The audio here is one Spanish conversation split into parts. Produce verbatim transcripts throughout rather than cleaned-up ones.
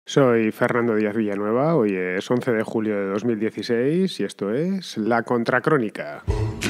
Soy Fernando Díaz Villanueva, hoy es once de julio de dos mil dieciséis y esto es La Contracrónica.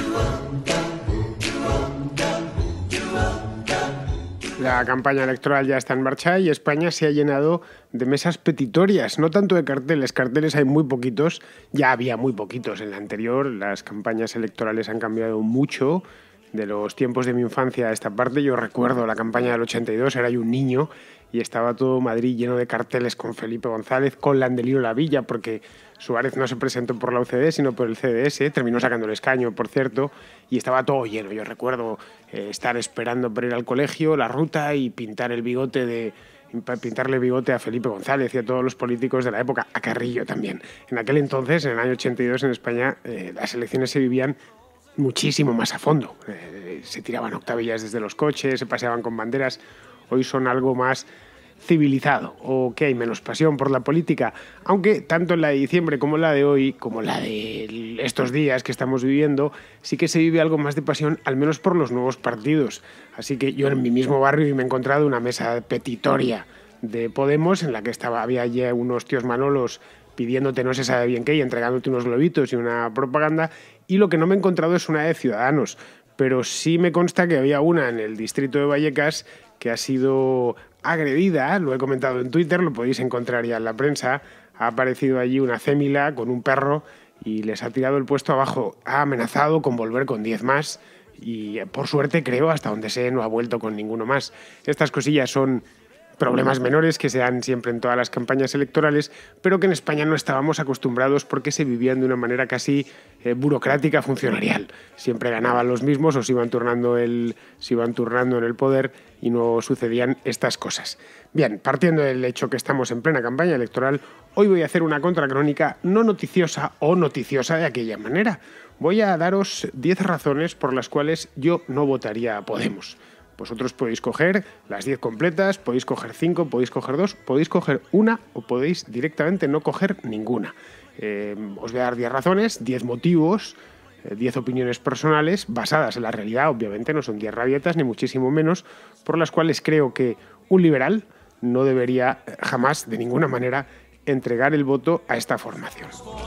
La campaña electoral ya está en marcha y España se ha llenado de mesas petitorias, no tanto de carteles. Carteles hay muy poquitos, ya había muy poquitos en la anterior. Las campañas electorales han cambiado mucho de los tiempos de mi infancia a esta parte. Yo recuerdo la campaña del ochenta y dos, era yo un niño y estaba todo Madrid lleno de carteles con Felipe González, con Landelino Lavilla, porque Suárez no se presentó por la U C D, sino por el C D S, terminó sacando el escaño, por cierto, y estaba todo lleno. Yo recuerdo eh, estar esperando para ir al colegio, la ruta, y pintar el bigote de... pintarle el bigote a Felipe González y a todos los políticos de la época, a Carrillo también. En aquel entonces, en el año ochenta y dos, en España, eh, las elecciones se vivían muchísimo más a fondo. Eh, se tiraban octavillas desde los coches, se paseaban con banderas. Hoy son algo más civilizado, o que hay menos pasión por la política, aunque tanto en la de diciembre como en la de hoy, como la de estos días que estamos viviendo, sí que se vive algo más de pasión, al menos por los nuevos partidos. Así que yo en mi mismo barrio me he encontrado una mesa petitoria de Podemos en la que estaba, había ya unos tíos manolos pidiéndote no se sabe bien qué y entregándote unos globitos y una propaganda, y lo que no me he encontrado es una de Ciudadanos, pero sí me consta que había una en el distrito de Vallecas que ha sido agredida, lo he comentado en Twitter, lo podéis encontrar ya en la prensa. Ha aparecido allí una cémila con un perro y les ha tirado el puesto abajo, ha amenazado con volver con diez más y, por suerte, creo, hasta donde sé, no ha vuelto con ninguno más. Estas cosillas son problemas menores que se dan siempre en todas las campañas electorales, pero que en España no estábamos acostumbrados porque se vivían de una manera casi eh, burocrática, funcionarial. Siempre ganaban los mismos o se iban turnando el, se iban turnando en el poder y no sucedían estas cosas. Bien, partiendo del hecho que estamos en plena campaña electoral, hoy voy a hacer una contracrónica no noticiosa o noticiosa de aquella manera. Voy a daros diez razones por las cuales yo no votaría a Podemos. Vosotros podéis coger las diez completas, podéis coger cinco, podéis coger dos, podéis coger una o podéis directamente no coger ninguna. Eh, os voy a dar diez razones, diez motivos, eh, diez opiniones personales basadas en la realidad, obviamente no son diez rabietas ni muchísimo menos, por las cuales creo que un liberal no debería jamás, de ninguna manera, entregar el voto a esta formación.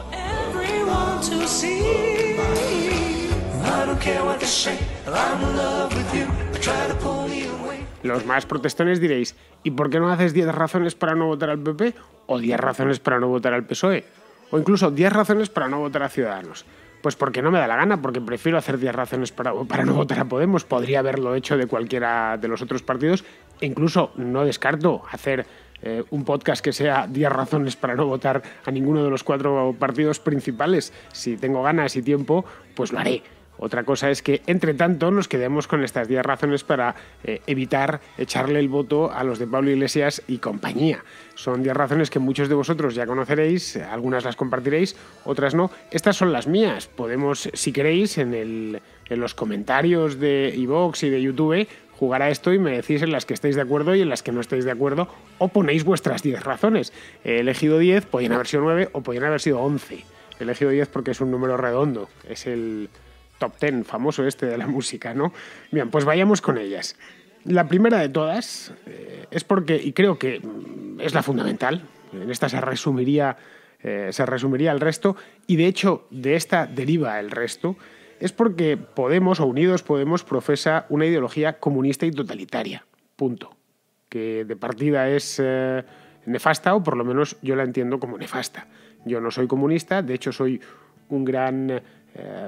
Los más protestones diréis, ¿y por qué no haces diez razones para no votar al P P? ¿O diez razones para no votar al P S O E? ¿O incluso diez razones para no votar a Ciudadanos? Pues porque no me da la gana, porque prefiero hacer diez razones para, para no votar a Podemos. Podría haberlo hecho de cualquiera de los otros partidos. E incluso no descarto hacer eh, un podcast que sea diez razones para no votar a ninguno de los cuatro partidos principales. Si tengo ganas y tiempo, pues lo haré. Otra cosa es que, entre tanto, nos quedemos con estas diez razones para eh, evitar echarle el voto a los de Pablo Iglesias y compañía. Son diez razones que muchos de vosotros ya conoceréis, algunas las compartiréis, otras no. Estas son las mías. Podemos, si queréis, en, el, en los comentarios de iVoox y de YouTube, jugar a esto y me decís en las que estáis de acuerdo y en las que no estáis de acuerdo, o ponéis vuestras diez razones. He elegido diez, podían haber sido nueve o podían haber sido once. He elegido diez porque es un número redondo, es el top ten famoso este de la música, ¿no? Bien, pues vayamos con ellas. La primera de todas eh, es porque, y creo que es la fundamental, en esta se resumiría, eh, se resumiría el resto, y de hecho de esta deriva el resto, es porque Podemos, o Unidos Podemos, profesa una ideología comunista y totalitaria, punto. Que de partida es eh, nefasta, o por lo menos yo la entiendo como nefasta. Yo no soy comunista, de hecho soy un gran eh,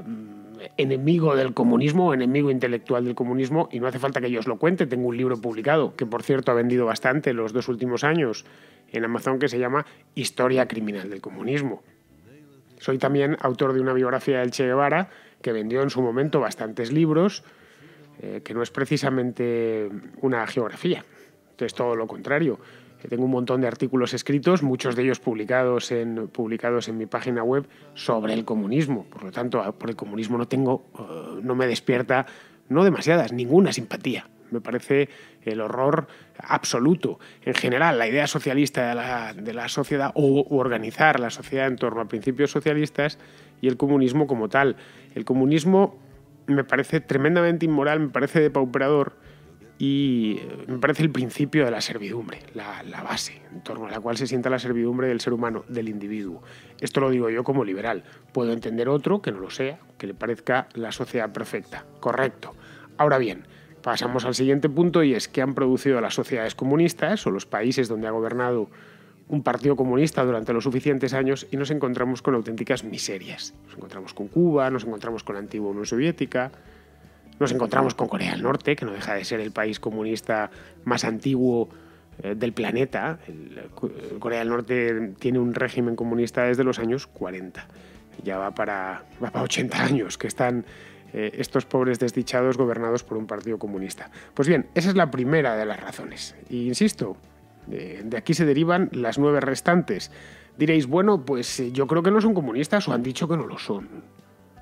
enemigo del comunismo, enemigo intelectual del comunismo, y no hace falta que yo os lo cuente. Tengo un libro publicado, que por cierto ha vendido bastante los dos últimos años en Amazon, que se llama Historia criminal del comunismo. Soy también autor de una biografía del Che Guevara, que vendió en su momento bastantes libros, eh, que no es precisamente una geografía, es todo lo contrario. Tengo un montón de artículos escritos, muchos de ellos publicados en, publicados en mi página web sobre el comunismo. Por lo tanto, por el comunismo no tengo, uh, no me despierta, no demasiadas, ninguna simpatía. Me parece el horror absoluto. En general, la idea socialista de la, de la sociedad, o, o organizar la sociedad en torno a principios socialistas, y el comunismo como tal. El comunismo me parece tremendamente inmoral, me parece depauperador, y me parece el principio de la servidumbre, la, la base en torno a la cual se sienta la servidumbre del ser humano, del individuo. Esto lo digo yo como liberal. Puedo entender otro que no lo sea, que le parezca la sociedad perfecta. Correcto. Ahora bien, pasamos al siguiente punto, y es que han producido las sociedades comunistas o los países donde ha gobernado un partido comunista durante los suficientes años, y nos encontramos con auténticas miserias. Nos encontramos con Cuba, nos encontramos con la antigua Unión Soviética, nos encontramos con Corea del Norte, que no deja de ser el país comunista más antiguo eh, del planeta. El, el Corea del Norte tiene un régimen comunista desde los años cuarenta. Ya va para, va para ochenta años que están eh, estos pobres desdichados gobernados por un partido comunista. Pues bien, esa es la primera de las razones. E insisto, de, de aquí se derivan las nueve restantes. Diréis, bueno, pues eh, yo creo que no son comunistas, o han dicho que no lo son.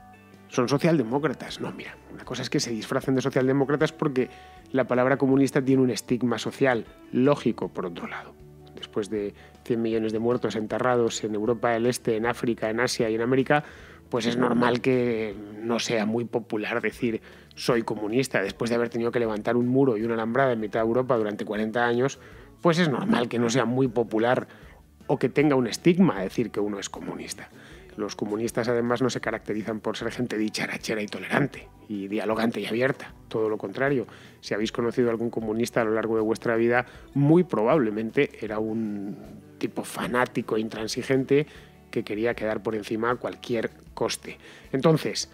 Son socialdemócratas. No, mira, una cosa es que se disfracen de socialdemócratas porque la palabra comunista tiene un estigma social lógico, por otro lado. Después de cien millones de muertos enterrados en Europa del Este, en África, en Asia y en América, pues es normal que no sea muy popular decir soy comunista. Después de haber tenido que levantar un muro y una alambrada en mitad de Europa durante cuarenta años, pues es normal que no sea muy popular o que tenga un estigma decir que uno es comunista. Los comunistas además no se caracterizan por ser gente dicharachera y tolerante y dialogante y abierta. Todo lo contrario. Si habéis conocido a algún comunista a lo largo de vuestra vida, muy probablemente era un tipo fanático e intransigente que quería quedar por encima a cualquier coste. Entonces,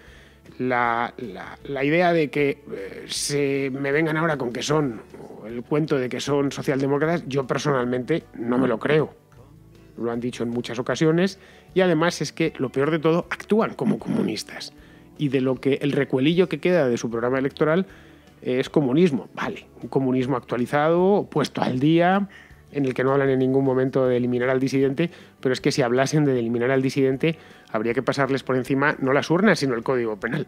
la, la, la idea de que eh, se me vengan ahora con que son, o el cuento de que son socialdemócratas, yo personalmente no me lo creo. Lo han dicho en muchas ocasiones, y además es que lo peor de todo, actúan como comunistas, y de lo que el recuelillo que queda de su programa electoral es comunismo. Vale, un comunismo actualizado, puesto al día, en el que no hablan en ningún momento de eliminar al disidente, pero es que si hablasen de eliminar al disidente habría que pasarles por encima no las urnas, sino el Código Penal,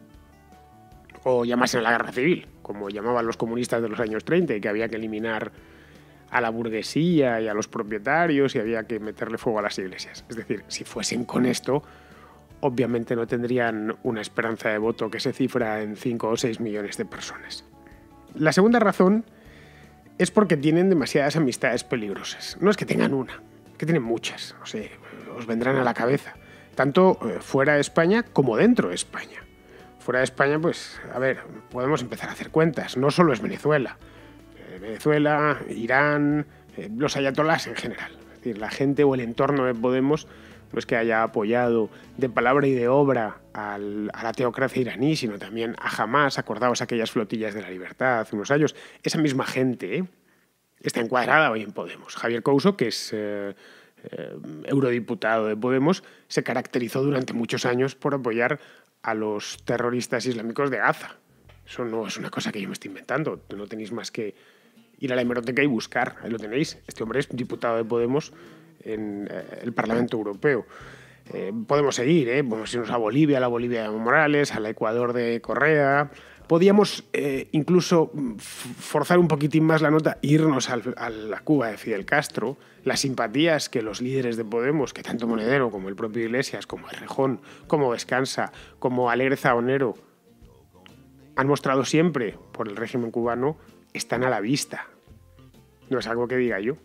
o llamasen a la guerra civil, como llamaban los comunistas de los años treinta, y que había que eliminar a la burguesía y a los propietarios y había que meterle fuego a las iglesias. Es decir, si fuesen con esto, obviamente no tendrían una esperanza de voto que se cifra en cinco o seis millones de personas. La segunda razón es porque tienen demasiadas amistades peligrosas. No es que tengan una, que tienen muchas, no sé, os vendrán a la cabeza, tanto fuera de España como dentro de España. Fuera de España, pues, a ver, podemos empezar a hacer cuentas, no solo es Venezuela. Venezuela, Irán, eh, los ayatolás en general. Es decir, la gente o el entorno de Podemos no es que haya apoyado de palabra y de obra al, a la teocracia iraní, sino también a Hamás, acordaos aquellas flotillas de la libertad hace unos años. Esa misma gente ¿eh? está encuadrada hoy en Podemos. Javier Couso, que es eh, eh, eurodiputado de Podemos, se caracterizó durante muchos años por apoyar a los terroristas islámicos de Gaza. Eso no es una cosa que yo me estoy inventando. No tenéis más que ir a la hemeroteca y buscar. Ahí lo tenéis. Este hombre es diputado de Podemos en eh, el Parlamento Europeo. Eh, podemos seguir, ¿eh? Podemos irnos a Bolivia, a la Bolivia de Evo Morales, al Ecuador de Correa. Podíamos eh, incluso forzar un poquitín más la nota e irnos al, a la Cuba de Fidel Castro. Las simpatías que los líderes de Podemos, que tanto Monedero como el propio Iglesias, como Errejón, como Descansa, como Alegre Zaonero, han mostrado siempre por el régimen cubano, están a la vista. No es algo que diga yo.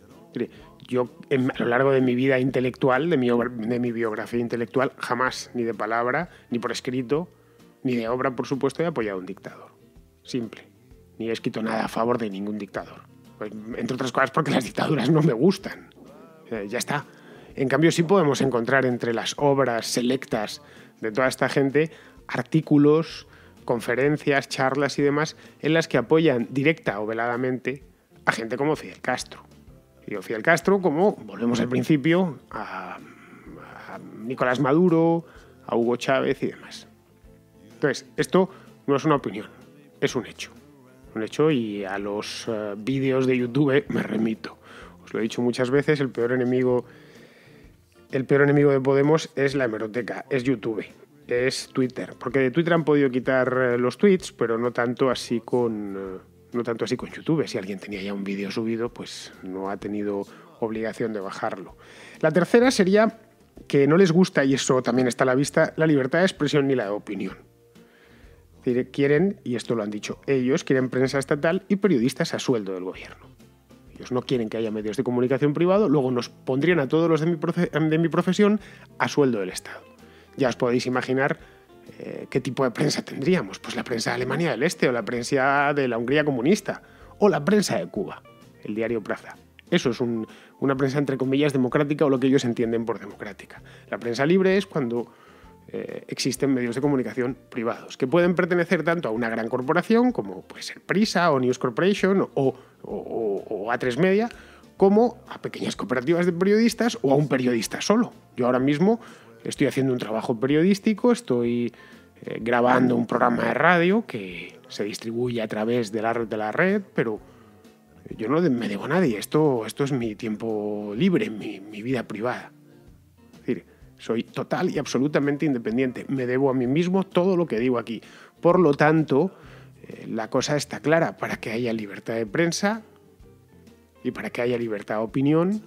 Yo, en, a lo largo de mi vida intelectual, de mi, de mi biografía intelectual, jamás, ni de palabra, ni por escrito, ni de obra, por supuesto, he apoyado a un dictador. Simple. Ni he escrito nada a favor de ningún dictador. Pues, entre otras cosas porque las dictaduras no me gustan. Eh, ya está. En cambio, sí podemos encontrar entre las obras selectas de toda esta gente artículos, conferencias, charlas y demás en las que apoyan directa o veladamente a gente como Fidel Castro. Y Fidel Castro como, volvemos al principio, a, a Nicolás Maduro, a Hugo Chávez y demás. Entonces, esto no es una opinión, es un hecho. Un hecho y a los uh, vídeos de YouTube me remito. Os lo he dicho muchas veces, el peor enemigo, el peor enemigo de Podemos es la hemeroteca, es YouTube. Es Twitter, porque de Twitter han podido quitar los tweets, pero no tanto así con no tanto así con YouTube. Si alguien tenía ya un vídeo subido, pues no ha tenido obligación de bajarlo. La tercera sería que no les gusta, y eso también está a la vista, la libertad de expresión ni la de opinión. Es decir, quieren, y esto lo han dicho ellos, quieren prensa estatal y periodistas a sueldo del gobierno. Ellos no quieren que haya medios de comunicación privados, luego nos pondrían a todos los de mi, profe- de mi profesión a sueldo del Estado. Ya os podéis imaginar eh, qué tipo de prensa tendríamos. Pues la prensa de Alemania del Este, o la prensa de la Hungría comunista, o la prensa de Cuba, el diario Praza. Eso es un, una prensa, entre comillas, democrática, o lo que ellos entienden por democrática. La prensa libre es cuando eh, existen medios de comunicación privados, que pueden pertenecer tanto a una gran corporación, como puede ser Prisa o News Corporation, o, o, o, o A tres Media, como a pequeñas cooperativas de periodistas o a un periodista solo. Yo ahora mismo estoy haciendo un trabajo periodístico, estoy eh, grabando un programa de radio que se distribuye a través de la red de la red, pero yo no me debo a nadie. Esto, esto es mi tiempo libre, mi, mi vida privada. Es decir, soy total y absolutamente independiente. Me debo a mí mismo todo lo que digo aquí. Por lo tanto, eh, la cosa está clara. Para que haya libertad de prensa y para que haya libertad de opinión,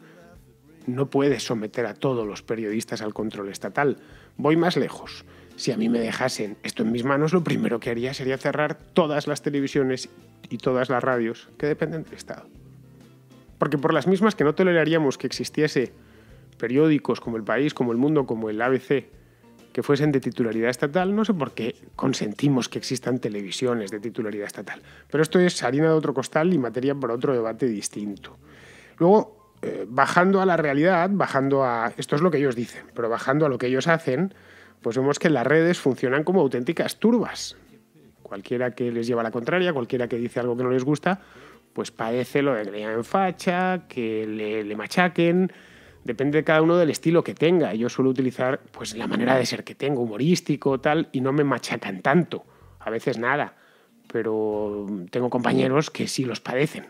no puedes someter a todos los periodistas al control estatal. Voy más lejos. Si a mí me dejasen esto en mis manos, lo primero que haría sería cerrar todas las televisiones y todas las radios que dependen del Estado. Porque por las mismas que no toleraríamos que existiese periódicos como El País, como El Mundo, como el A B C, que fuesen de titularidad estatal, no sé por qué consentimos que existan televisiones de titularidad estatal. Pero esto es harina de otro costal y materia para otro debate distinto. Luego, eh, bajando a la realidad, bajando a... Esto es lo que ellos dicen, pero bajando a lo que ellos hacen, pues vemos que las redes funcionan como auténticas turbas. Cualquiera que les lleva la contraria, cualquiera que dice algo que no les gusta, pues padece lo de que le llamen facha, que le, le machaquen. Depende de cada uno del estilo que tenga. Yo suelo utilizar pues la manera de ser que tengo, humorístico, tal, y no me machacan tanto. A veces nada. Pero tengo compañeros que sí los padecen.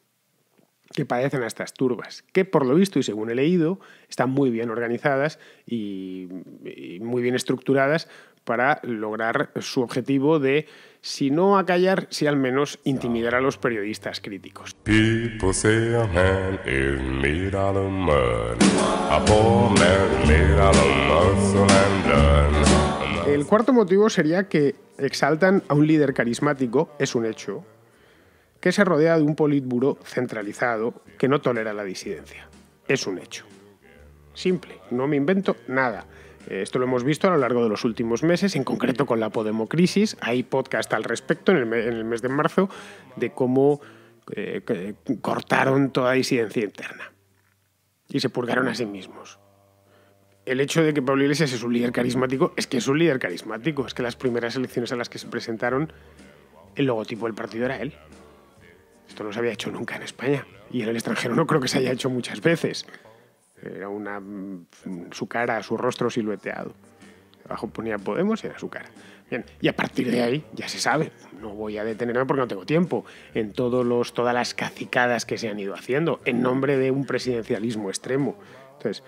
Que padecen a estas turbas, que por lo visto y según he leído, están muy bien organizadas y, y muy bien estructuradas para lograr su objetivo de, si no acallar, si al menos intimidar a los periodistas críticos. People say a man is made out of mud. A poor man made out of muscle and blood. El cuarto motivo sería que exaltan a un líder carismático, es un hecho, que se rodea de un politburo centralizado que no tolera la disidencia. Es un hecho. Simple, no me invento nada. Esto lo hemos visto a lo largo de los últimos meses, en concreto con la Podemocrisis. Hay podcast al respecto en el, me- en el mes de marzo de cómo eh, que cortaron toda disidencia interna y se purgaron a sí mismos. El hecho de que Pablo Iglesias es un líder carismático es que es un líder carismático. Es que las primeras elecciones a las que se presentaron, el logotipo del partido era él. Esto no se había hecho nunca en España. Y en el extranjero no creo que se haya hecho muchas veces. Era una, su cara, su rostro silueteado. Abajo ponía Podemos y era su cara. Bien, y a partir de ahí ya se sabe. No voy a detenerme porque no tengo tiempo. En todos los, todas las cacicadas que se han ido haciendo en nombre de un presidencialismo extremo. Entonces,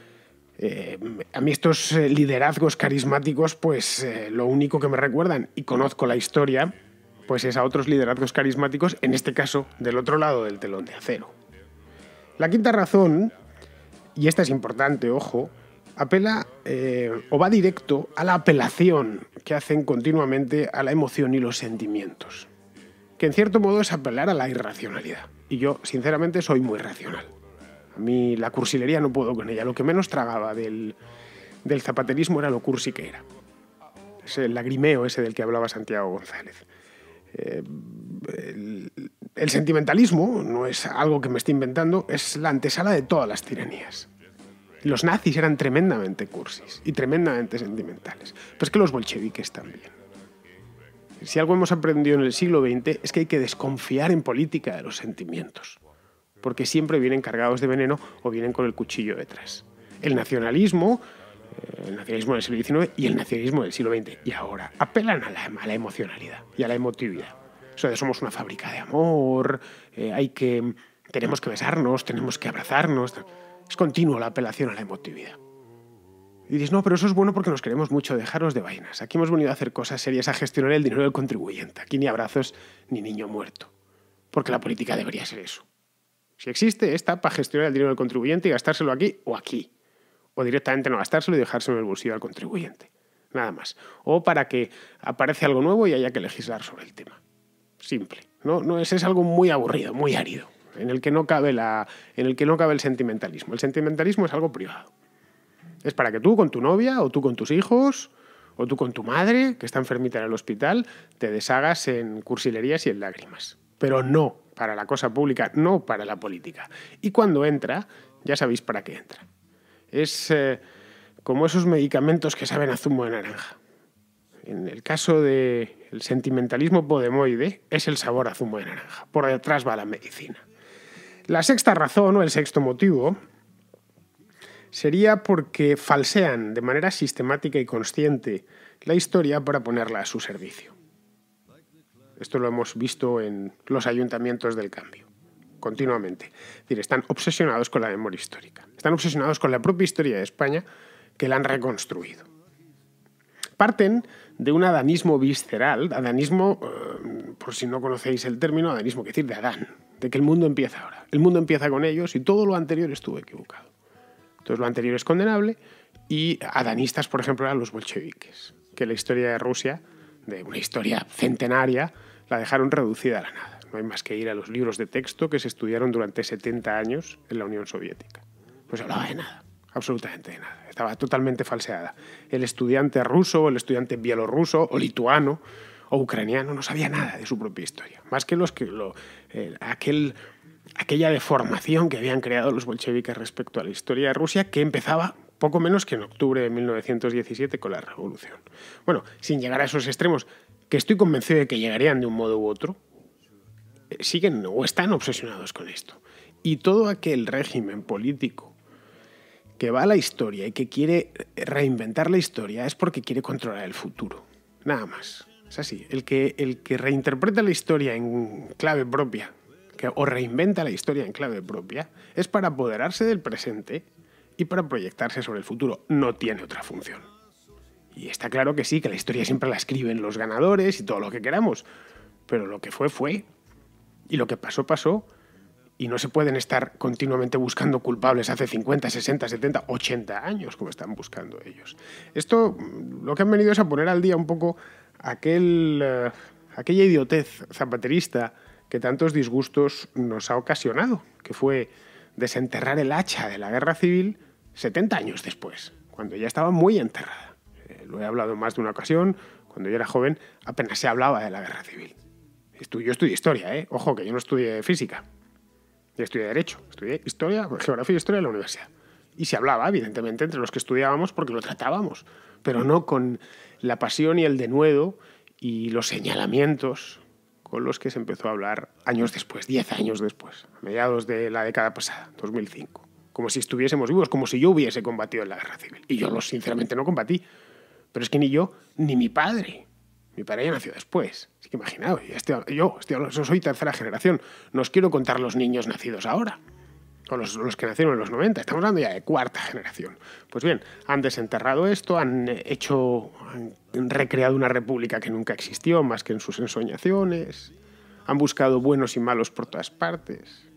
eh, a mí estos liderazgos carismáticos, pues eh, lo único que me recuerdan, y conozco la historia, pues es a otros liderazgos carismáticos, en este caso, del otro lado del telón de acero. La quinta razón, y esta es importante, ojo, apela eh, o va directo a la apelación que hacen continuamente a la emoción y los sentimientos, que en cierto modo es apelar a la irracionalidad. Y yo, sinceramente, soy muy racional. A mí la cursilería no puedo con ella. Lo que menos tragaba del, del zapaterismo era lo cursi que era. Ese lagrimeo ese del que hablaba Santiago González. Eh, el, el sentimentalismo no es algo que me esté inventando, es la antesala de todas las tiranías. Los nazis eran tremendamente cursis y tremendamente sentimentales, pero es que los bolcheviques también. Si algo hemos aprendido en el siglo veinte es que hay que desconfiar en política de los sentimientos, porque siempre vienen cargados de veneno o vienen con el cuchillo detrás. El nacionalismo, el nacionalismo del siglo diecinueve y el nacionalismo del siglo veinte, y ahora apelan a la, a la emocionalidad y a la emotividad. Eso de somos una fábrica de amor, eh, hay que, tenemos que besarnos, tenemos que abrazarnos. Es continuo la apelación a la emotividad. Y dices, no, pero eso es bueno porque nos queremos mucho, dejaros de vainas. Aquí hemos venido a hacer cosas serias, a gestionar el dinero del contribuyente. Aquí ni abrazos ni niño muerto. Porque la política debería ser eso. Si existe, está para gestionar el dinero del contribuyente y gastárselo aquí o aquí. O directamente no gastárselo y dejárselo en el bolsillo al contribuyente. nada más. O para que aparece algo nuevo y haya que legislar sobre el tema. Simple. No, no es, es algo muy aburrido, muy árido, en el que no cabe la, en el que no cabe el sentimentalismo. El sentimentalismo es algo privado. Es para que tú con tu novia, o tú con tus hijos, o tú con tu madre, que está enfermita en el hospital, te deshagas en cursilerías y en lágrimas. Pero no para la cosa pública, no para la política. Y cuando entra, ya sabéis para qué entra. Es eh, como esos medicamentos que saben a zumo de naranja. En el caso del sentimentalismo podemoide, es el sabor a zumo de naranja. Por detrás va la medicina. La sexta razón, o el sexto motivo, sería porque falsean de manera sistemática y consciente la historia para ponerla a su servicio. Esto lo hemos visto en los ayuntamientos del cambio, continuamente. Es decir, están obsesionados con la memoria histórica. Están obsesionados con la propia historia de España, que la han reconstruido. Parten de un adanismo visceral, adanismo, eh, por si no conocéis el término, adanismo, quiere decir de Adán, de que el mundo empieza ahora. El mundo empieza con ellos y todo lo anterior estuvo equivocado. Entonces lo anterior es condenable y adanistas, por ejemplo, eran los bolcheviques, que la historia de Rusia, de una historia centenaria, la dejaron reducida a la nada. No hay más que ir a los libros de texto que se estudiaron durante setenta años en la Unión Soviética. Pues hablaba de nada, absolutamente de nada. Estaba totalmente falseada. El estudiante ruso, o el estudiante bielorruso, o lituano, o ucraniano no sabía nada de su propia historia. Más que los que lo, eh, aquel, aquella deformación que habían creado los bolcheviques respecto a la historia de Rusia, que empezaba poco menos que en octubre de mil novecientos diecisiete con la revolución. Bueno, sin llegar a esos extremos, que estoy convencido de que llegarían de un modo u otro, eh, siguen o están obsesionados con esto. Y todo aquel régimen político que va a la historia y que quiere reinventar la historia es porque quiere controlar el futuro. Nada más. Es así. El que, el que reinterpreta la historia en clave propia, que, o reinventa la historia en clave propia, es para apoderarse del presente y para proyectarse sobre el futuro. No tiene otra función. Y está claro que sí, que la historia siempre la escriben los ganadores y todo lo que queramos. Pero lo que fue, fue. Y lo que pasó, pasó. Y no se pueden estar continuamente buscando culpables hace cincuenta, sesenta, setenta, ochenta años, como están buscando ellos. Esto lo que han venido es a poner al día un poco aquel, uh, aquella idiotez zapaterista que tantos disgustos nos ha ocasionado, que fue desenterrar el hacha de la guerra civil setenta años después, cuando ya estaba muy enterrada. Eh, lo he hablado en más de una ocasión. Cuando yo era joven apenas se hablaba de la guerra civil. Estu- yo estudié historia, ¿eh? Ojo, que yo no estudié física. Yo estudié Derecho, estudié Historia, Geografía y Historia en la universidad. Y se hablaba, evidentemente, entre los que estudiábamos porque lo tratábamos, pero no con la pasión y el denuedo y los señalamientos con los que se empezó a hablar años después, diez años después, a mediados de la década pasada, dos mil cinco. Como si estuviésemos vivos, como si yo hubiese combatido en la guerra civil. Y yo, sinceramente, no combatí. Pero es que ni yo, ni mi padre. Mi padre ya nació después. Así que imaginaos, yo, yo soy tercera generación. No os quiero contar los niños nacidos ahora, o los, los que nacieron en los noventa. Estamos hablando ya de cuarta generación. Pues bien, han desenterrado esto, han hecho, han recreado una república que nunca existió, más que en sus ensoñaciones. Han buscado buenos y malos por todas partes.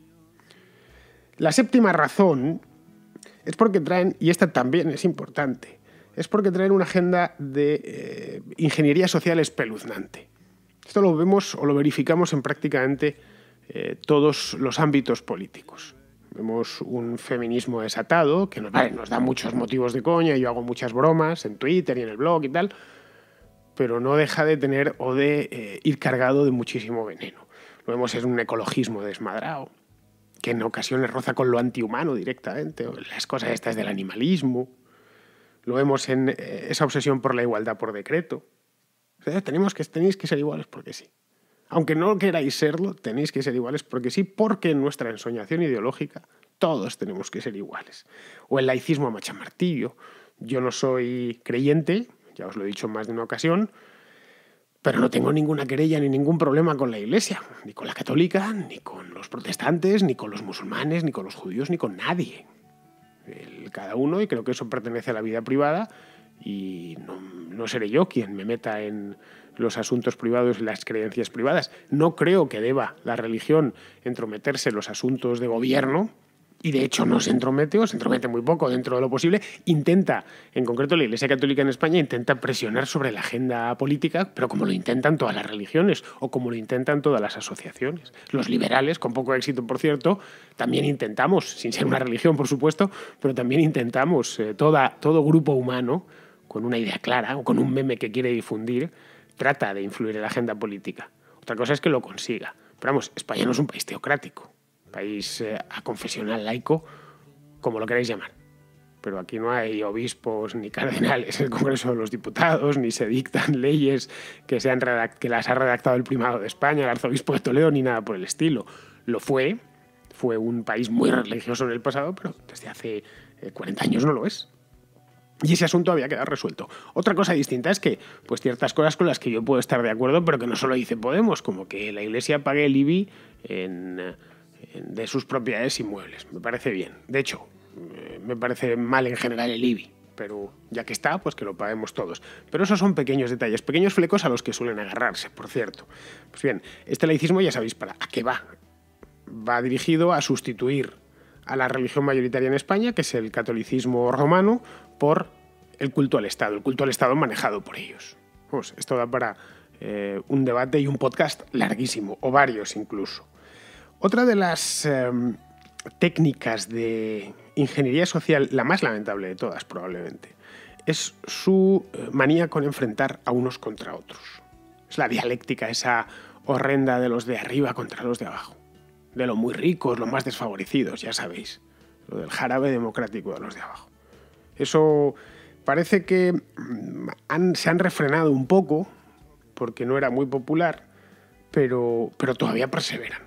La séptima razón es porque traen, y esta también es importante, es porque traen una agenda de eh, ingeniería social espeluznante. Esto lo vemos o lo verificamos en prácticamente eh, todos los ámbitos políticos. Vemos un feminismo desatado, que nos, vale, nos da muchos motivos de coña, yo hago muchas bromas en Twitter y en el blog y tal, pero no deja de tener o de eh, ir cargado de muchísimo veneno. Lo vemos en un ecologismo desmadrado, que en ocasiones roza con lo antihumano directamente, o las cosas estas del animalismo. Lo vemos en eh, esa obsesión por la igualdad por decreto. O sea, tenemos que, tenéis que ser iguales porque sí. Aunque no queráis serlo, tenéis que ser iguales porque sí, porque en nuestra ensoñación ideológica todos tenemos que ser iguales. O el laicismo a machamartillo. Yo no soy creyente, ya os lo he dicho en más de una ocasión, pero no tengo ninguna querella ni ningún problema con la Iglesia, ni con la católica, ni con los protestantes, ni con los musulmanes, ni con los judíos, ni con nadie. El, cada uno, y creo que eso pertenece a la vida privada, y no, no seré yo quien me meta en los asuntos privados y las creencias privadas. No creo que deba la religión entrometerse en los asuntos de gobierno, y de hecho no se entromete o se entromete muy poco dentro de lo posible, intenta, en concreto la Iglesia Católica en España, intenta presionar sobre la agenda política, pero como lo intentan todas las religiones o como lo intentan todas las asociaciones. Los liberales, con poco éxito por cierto, también intentamos, sin ser una religión por supuesto, pero también intentamos, eh, toda, todo grupo humano, con una idea clara o con un meme que quiere difundir, trata de influir en la agenda política. Otra cosa es que lo consiga. Pero vamos, España no es un país teocrático. País eh, aconfesional, laico, como lo queráis llamar. Pero aquí no hay obispos ni cardenales en el Congreso de los Diputados, ni se dictan leyes que, sean redakt- que las ha redactado el primado de España, el arzobispo de Toledo, ni nada por el estilo. Lo fue, fue un país muy religioso en el pasado, pero desde hace eh, cuarenta años no lo es. Y ese asunto había quedado resuelto. Otra cosa distinta es que, pues ciertas cosas con las que yo puedo estar de acuerdo, pero que no solo dice Podemos, como que la Iglesia pague el I B I en... de sus propiedades inmuebles. Me parece bien. De hecho, me parece mal en general el I B I, pero ya que está, pues que lo paguemos todos. Pero esos son pequeños detalles, pequeños flecos a los que suelen agarrarse, por cierto. Pues bien, este laicismo ya sabéis para a qué va. Va dirigido a sustituir a la religión mayoritaria en España, que es el catolicismo romano, por el culto al Estado, el culto al Estado manejado por ellos. Pues esto da para eh, un debate y un podcast larguísimo, o varios incluso. Otra de las eh, técnicas de ingeniería social, la más lamentable de todas probablemente, es su manía con enfrentar a unos contra otros. Es la dialéctica esa horrenda de los de arriba contra los de abajo, de los muy ricos, los más desfavorecidos, ya sabéis, lo del jarabe democrático de los de abajo. Eso parece que han, se han refrenado un poco, porque no era muy popular, pero, pero todavía perseveran.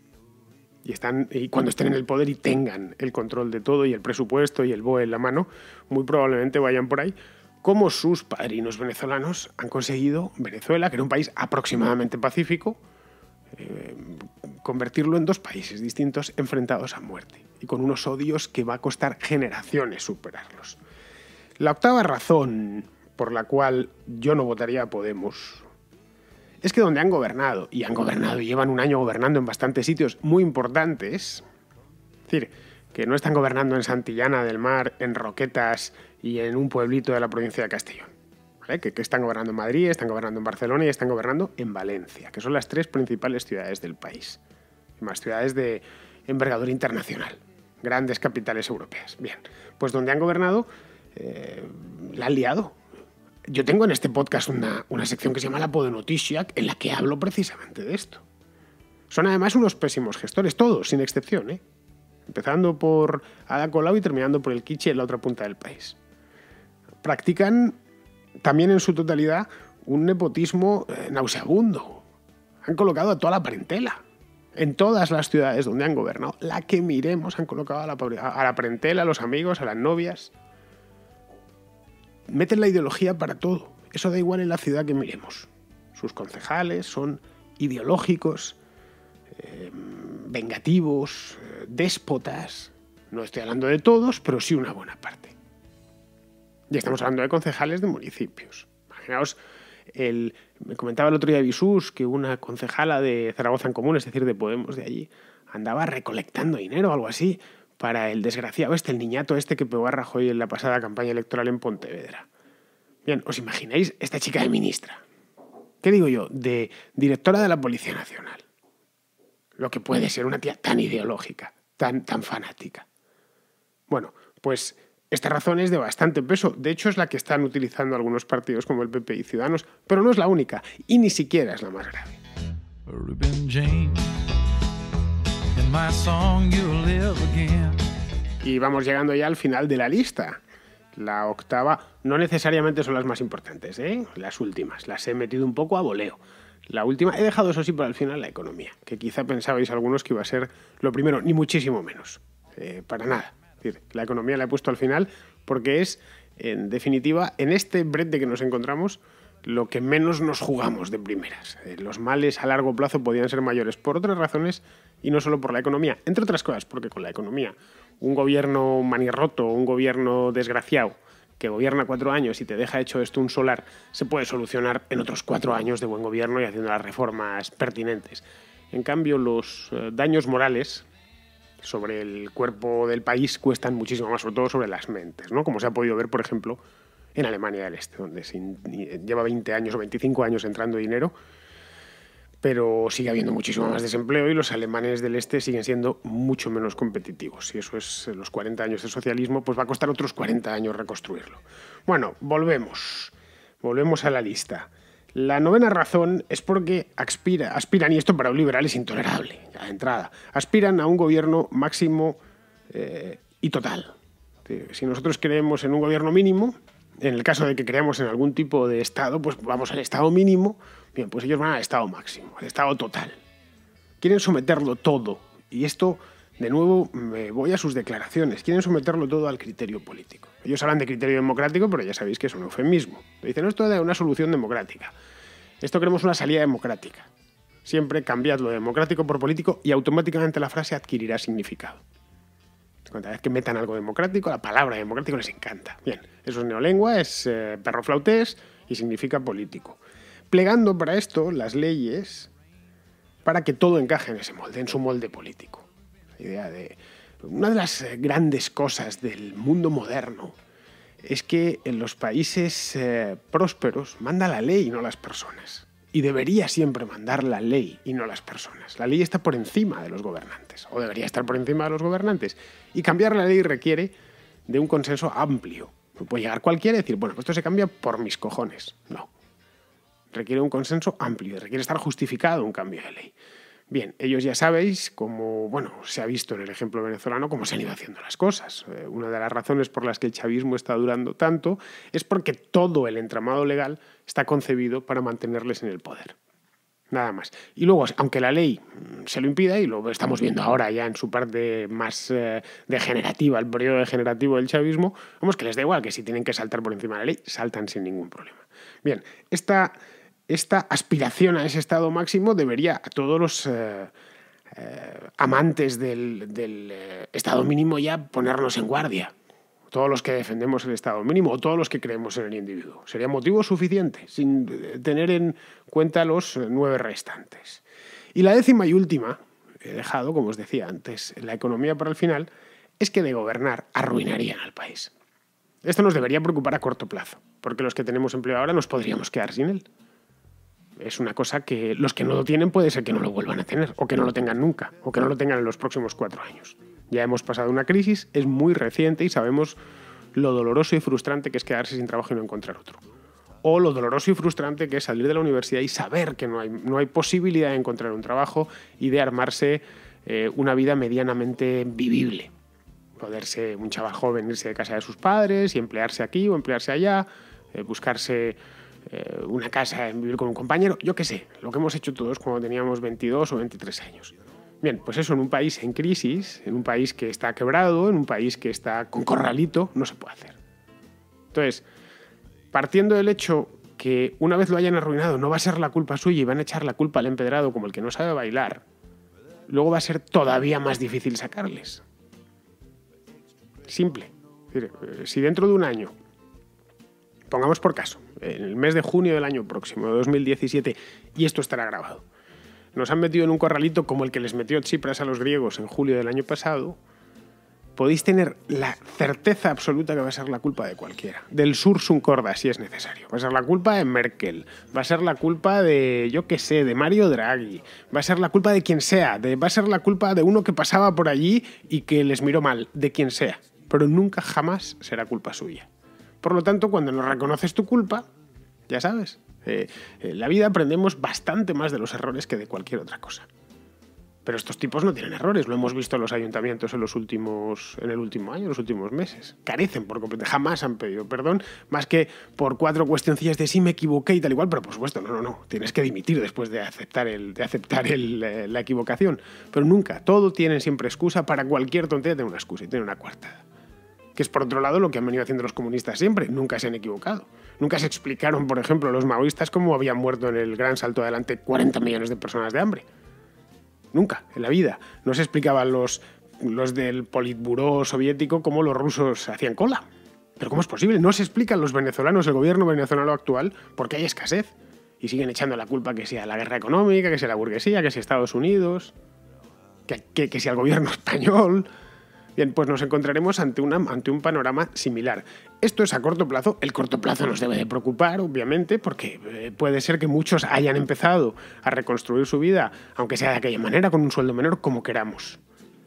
Y, están, y cuando estén en el poder y tengan el control de todo y el presupuesto y el B O E en la mano, muy probablemente vayan por ahí, como sus padrinos venezolanos han conseguido Venezuela, que era un país aproximadamente pacífico, eh, convertirlo en dos países distintos enfrentados a muerte y con unos odios que va a costar generaciones superarlos. La octava razón por la cual yo no votaría a Podemos es que donde han gobernado, y han gobernado y llevan un año gobernando en bastantes sitios muy importantes, es decir, que no están gobernando en Santillana del Mar, en Roquetas y en un pueblito de la provincia de Castellón, ¿vale? que, que están gobernando en Madrid, están gobernando en Barcelona y están gobernando en Valencia, que son las tres principales ciudades del país, y más ciudades de envergadura internacional, grandes capitales europeas. Bien, pues donde han gobernado, eh, la han liado. Yo tengo en este podcast una, una sección que se llama La Podenoticia, en la que hablo precisamente de esto. Son además unos pésimos gestores, todos, sin excepción, ¿eh? Empezando por Ada Colau y terminando por el Quiche en la otra punta del país. Practican también en su totalidad un nepotismo eh, nauseabundo. Han colocado a toda la parentela. En todas las ciudades donde han gobernado, la que miremos, han colocado a la, a la parentela, a los amigos, a las novias. Meten la ideología para todo. Eso da igual en la ciudad que miremos. Sus concejales son ideológicos, eh, vengativos, eh, déspotas. No estoy hablando de todos, pero sí una buena parte. Y estamos hablando de concejales de municipios. Imaginaos, el, me comentaba el otro día Bisús que una concejala de Zaragoza en Común, es decir, de Podemos de allí, andaba recolectando dinero o algo así para el desgraciado este, el niñato este que pegó a Rajoy en la pasada campaña electoral en Pontevedra. Bien, ¿os imagináis esta chica de ministra? ¿Qué digo yo? De directora de la Policía Nacional. Lo que puede ser una tía tan ideológica, tan, tan fanática. Bueno, pues esta razón es de bastante peso. De hecho, es la que están utilizando algunos partidos como el P P y Ciudadanos, pero no es la única, y ni siquiera es la más grave. Y vamos llegando ya al final de la lista. La octava no necesariamente son las más importantes, ¿eh? Las últimas, las he metido un poco a voleo. La última, he dejado eso sí para el final la economía, que quizá pensabais algunos que iba a ser lo primero, ni muchísimo menos, eh, para nada. Es decir, la economía la he puesto al final porque es, en definitiva, en este brete que nos encontramos, lo que menos nos jugamos de primeras. Eh, los males a largo plazo podían ser mayores por otras razones y no solo por la economía. Entre otras cosas, porque con la economía, un gobierno manirroto, un gobierno desgraciado, que gobierna cuatro años y te deja hecho esto un solar, se puede solucionar en otros cuatro años de buen gobierno y haciendo las reformas pertinentes. En cambio, los eh, daños morales sobre el cuerpo del país cuestan muchísimo más, sobre todo sobre las mentes, ¿no? Como se ha podido ver, por ejemplo, en Alemania del Este, donde se in- lleva veinte años o veinticinco años entrando dinero, pero sigue habiendo muchísimo más desempleo y los alemanes del Este siguen siendo mucho menos competitivos. Y eso es los cuarenta años de socialismo, pues va a costar otros cuarenta años reconstruirlo. Bueno, volvemos. Volvemos a la lista. La novena razón es porque aspira, aspiran, y esto para un liberal es intolerable, ya de entrada, aspiran a un gobierno máximo eh, y total. Si nosotros creemos en un gobierno mínimo, en el caso de que creamos en algún tipo de Estado, pues vamos al Estado mínimo. Bien, pues ellos van al Estado máximo, al Estado total. Quieren someterlo todo. Y esto, de nuevo, me voy a sus declaraciones. Quieren someterlo todo al criterio político. Ellos hablan de criterio democrático, pero ya sabéis que es un eufemismo. Dicen, esto es una solución democrática. Esto queremos una salida democrática. Siempre cambiad lo democrático por político y automáticamente la frase adquirirá significado. Cada vez que metan algo democrático, la palabra democrático les encanta. Bien, eso es neolengua, es eh, perro flautés y significa político. Plegando para esto las leyes para que todo encaje en ese molde, en su molde político. La idea de... Una de las grandes cosas del mundo moderno es que en los países eh, prósperos manda la ley y no las personas. Y debería siempre mandar la ley y no las personas. La ley está por encima de los gobernantes, o debería estar por encima de los gobernantes. Y cambiar la ley requiere de un consenso amplio. Puede llegar cualquiera y decir, bueno, pues esto se cambia por mis cojones. No. Requiere un consenso amplio, requiere estar justificado un cambio de ley. Bien, ellos ya sabéis cómo, bueno, se ha visto en el ejemplo venezolano cómo se han ido haciendo las cosas. Eh, una de las razones por las que el chavismo está durando tanto es porque todo el entramado legal está concebido para mantenerles en el poder. Nada más. Y luego, aunque la ley se lo impida, y lo estamos viendo ahora ya en su parte más eh, degenerativa, el periodo degenerativo del chavismo, vamos, que les da igual, que si tienen que saltar por encima de la ley, saltan sin ningún problema. Bien, esta... Esta aspiración a ese estado máximo debería a todos los eh, eh, amantes del, del eh, estado mínimo ya ponernos en guardia. Todos los que defendemos el estado mínimo o todos los que creemos en el individuo. Sería motivo suficiente, sin tener en cuenta los nueve restantes. Y la décima y última, he dejado, como os decía antes, la economía para el final, es que de gobernar arruinarían al país. Esto nos debería preocupar a corto plazo, porque los que tenemos empleo ahora nos podríamos quedar sin él. Es una cosa que los que no lo tienen puede ser que no lo vuelvan a tener, o que no lo tengan nunca, o que no lo tengan en los próximos cuatro años. Ya hemos pasado una crisis, es muy reciente y sabemos lo doloroso y frustrante que es quedarse sin trabajo y no encontrar otro. O lo doloroso y frustrante que es salir de la universidad y saber que no hay, no hay posibilidad de encontrar un trabajo y de armarse eh, una vida medianamente vivible. Poderse, un chaval joven, irse de casa de sus padres y emplearse aquí o emplearse allá, eh, buscarse... Eh, una casa, vivir con un compañero, yo qué sé, lo que hemos hecho todos cuando teníamos veintidós o veintitrés años. Bien, pues eso en un país en crisis, en un país que está quebrado, en un país que está con corralito, no se puede hacer. Entonces, partiendo del hecho que una vez lo hayan arruinado no va a ser la culpa suya y van a echar la culpa al empedrado como el que no sabe bailar, luego va a ser todavía más difícil sacarles. Simple. Es decir, si dentro de un año, pongamos por caso, en el mes de junio del año próximo, de dos mil diecisiete, y esto estará grabado, nos han metido en un corralito como el que les metió Tsipras a los griegos en julio del año pasado, podéis tener la certeza absoluta que va a ser la culpa de cualquiera. Del Sursum Corda, si es necesario. Va a ser la culpa de Merkel, va a ser la culpa de, yo qué sé, de Mario Draghi, va a ser la culpa de quien sea, de, va a ser la culpa de uno que pasaba por allí y que les miró mal, de quien sea. Pero nunca jamás será culpa suya. Por lo tanto, cuando no reconoces tu culpa, ya sabes, eh, en la vida aprendemos bastante más de los errores que de cualquier otra cosa. Pero estos tipos no tienen errores, lo hemos visto en los ayuntamientos en, los últimos, en el último año, en los últimos meses. Carecen por completo, jamás han pedido perdón, más que por cuatro cuestioncillas de sí me equivoqué y tal igual, pero por supuesto, no, no, no, tienes que dimitir después de aceptar, el, de aceptar el, eh, la equivocación. Pero nunca, todo tienen siempre excusa, para cualquier tontería tiene una excusa y tiene una coartada. Que es por otro lado lo que han venido haciendo los comunistas siempre, nunca se han equivocado. Nunca se explicaron, por ejemplo, los maoístas cómo habían muerto en el gran salto adelante cuarenta millones de personas de hambre. Nunca, en la vida. No se explicaban los, los del Politburó soviético cómo los rusos hacían cola. ¿Pero cómo es posible? No se explican los venezolanos, el gobierno venezolano actual, porque hay escasez. Y siguen echando la culpa que sea la guerra económica, que sea la burguesía, que sea Estados Unidos. que, que, que si al gobierno español. Bien, pues nos encontraremos ante, una, ante un panorama similar. Esto es a corto plazo. El corto plazo nos debe de preocupar, obviamente, porque eh, puede ser que muchos hayan empezado a reconstruir su vida, aunque sea de aquella manera, con un sueldo menor, como queramos.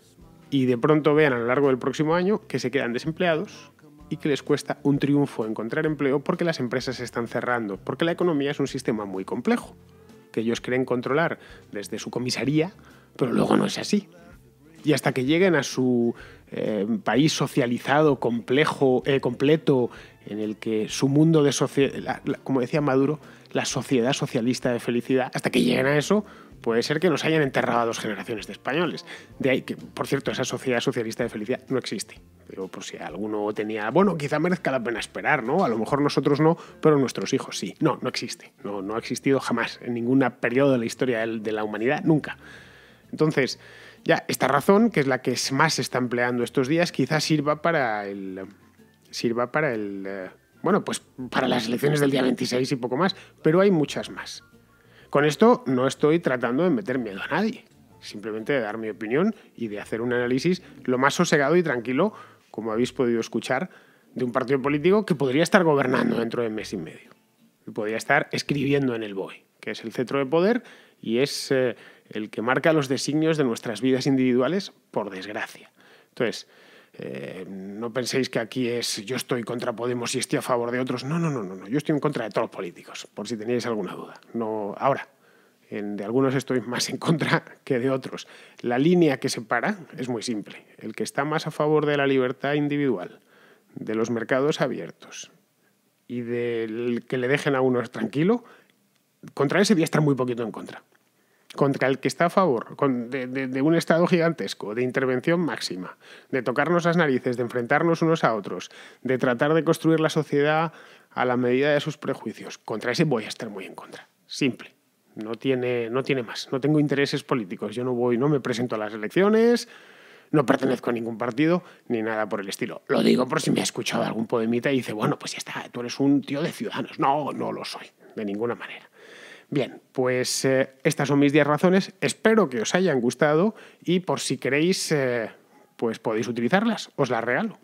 Y de pronto vean a lo largo del próximo año que se quedan desempleados y que les cuesta un triunfo encontrar empleo porque las empresas se están cerrando, porque la economía es un sistema muy complejo, que ellos creen controlar desde su comisaría, pero luego no es así. Y hasta que lleguen a su eh, país socializado, complejo, eh, completo, en el que su mundo de sociedad, como decía Maduro, la sociedad socialista de felicidad, hasta que lleguen a eso, puede ser que nos hayan enterrado a dos generaciones de españoles. De ahí que, por cierto, esa sociedad socialista de felicidad no existe. Pero por si alguno tenía, bueno, quizá merezca la pena esperar, ¿no? A lo mejor nosotros no, pero nuestros hijos sí. No, no existe. No, no ha existido jamás en ningún periodo de la historia de la humanidad, nunca. Entonces, ya, esta razón, que es la que más se está empleando estos días, quizás sirva para el... sirva para el... Eh, bueno, pues para las elecciones del día veintiséis y poco más, pero hay muchas más. Con esto no estoy tratando de meter miedo a nadie, simplemente de dar mi opinión y de hacer un análisis lo más sosegado y tranquilo, como habéis podido escuchar, de un partido político que podría estar gobernando dentro de mes y medio. Y podría estar escribiendo en el B O E, que es el cetro de poder y es... Eh, el que marca los designios de nuestras vidas individuales, por desgracia. Entonces, eh, no penséis que aquí es yo estoy contra Podemos y estoy a favor de otros. No, no, no, no, no. Yo estoy en contra de todos los políticos, por si teníais alguna duda. No, ahora, en, de algunos estoy más en contra que de otros. La línea que separa es muy simple. El que está más a favor de la libertad individual, de los mercados abiertos y del que le dejen a uno tranquilo, contra ese voy a estar muy poquito en contra. Contra el que está a favor de, de, de un Estado gigantesco, de intervención máxima, de tocarnos las narices, de enfrentarnos unos a otros, de tratar de construir la sociedad a la medida de sus prejuicios. Contra ese voy a estar muy en contra. Simple. No tiene, no tiene más. No tengo intereses políticos. Yo no voy, no me presento a las elecciones, no pertenezco a ningún partido, ni nada por el estilo. Lo digo por si me ha escuchado algún podemita y dice, bueno, pues ya está, tú eres un tío de Ciudadanos. No, no lo soy, de ninguna manera. Bien, pues eh, estas son mis diez razones. Espero que os hayan gustado y por si queréis, eh, pues podéis utilizarlas. Os las regalo.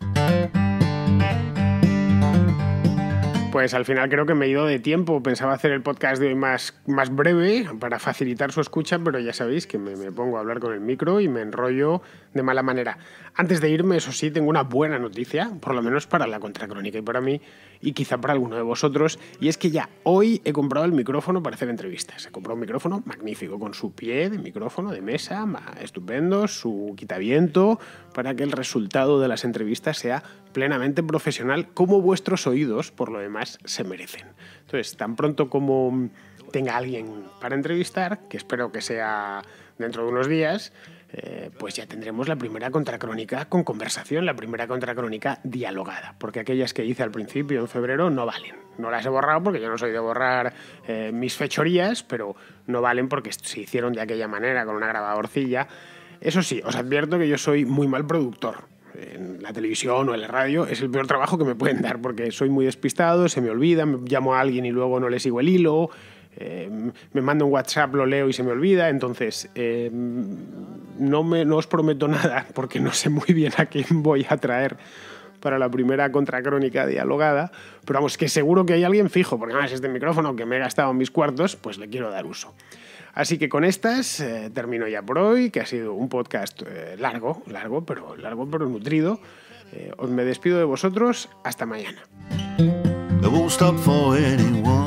Pues al final creo que me he ido de tiempo. Pensaba hacer el podcast de hoy más, más breve para facilitar su escucha, pero ya sabéis que me, me pongo a hablar con el micro y me enrollo de mala manera. Antes de irme, eso sí, tengo una buena noticia, por lo menos para la Contracrónica y para mí, y quizá para alguno de vosotros, y es que ya hoy he comprado el micrófono para hacer entrevistas. He comprado un micrófono magnífico, con su pie de micrófono de mesa, estupendo, su quitaviento, para que el resultado de las entrevistas sea plenamente profesional, como vuestros oídos, por lo demás, se merecen. Entonces, tan pronto como tenga alguien para entrevistar, que espero que sea dentro de unos días, eh, pues ya tendremos la primera contracrónica con conversación, la primera contracrónica dialogada, porque aquellas que hice al principio, en febrero, no valen. No las he borrado porque yo no soy de borrar eh, mis fechorías, pero no valen porque se hicieron de aquella manera, con una grabadorcilla. Eso sí, os advierto que yo soy muy mal productor. En la televisión o en la radio es el peor trabajo que me pueden dar porque soy muy despistado, se me olvida, me llamo a alguien y luego no le sigo el hilo, eh, me mando un WhatsApp, lo leo y se me olvida. Entonces eh, no, me, no os prometo nada porque no sé muy bien a quién voy a traer para la primera contracrónica dialogada, pero vamos, que seguro que hay alguien fijo, porque además este micrófono que me he gastado en mis cuartos, pues le quiero dar uso. Así que con estas eh, termino ya por hoy, que ha sido un podcast eh, largo, largo, pero largo pero nutrido. Eh, os me despido de vosotros, hasta mañana.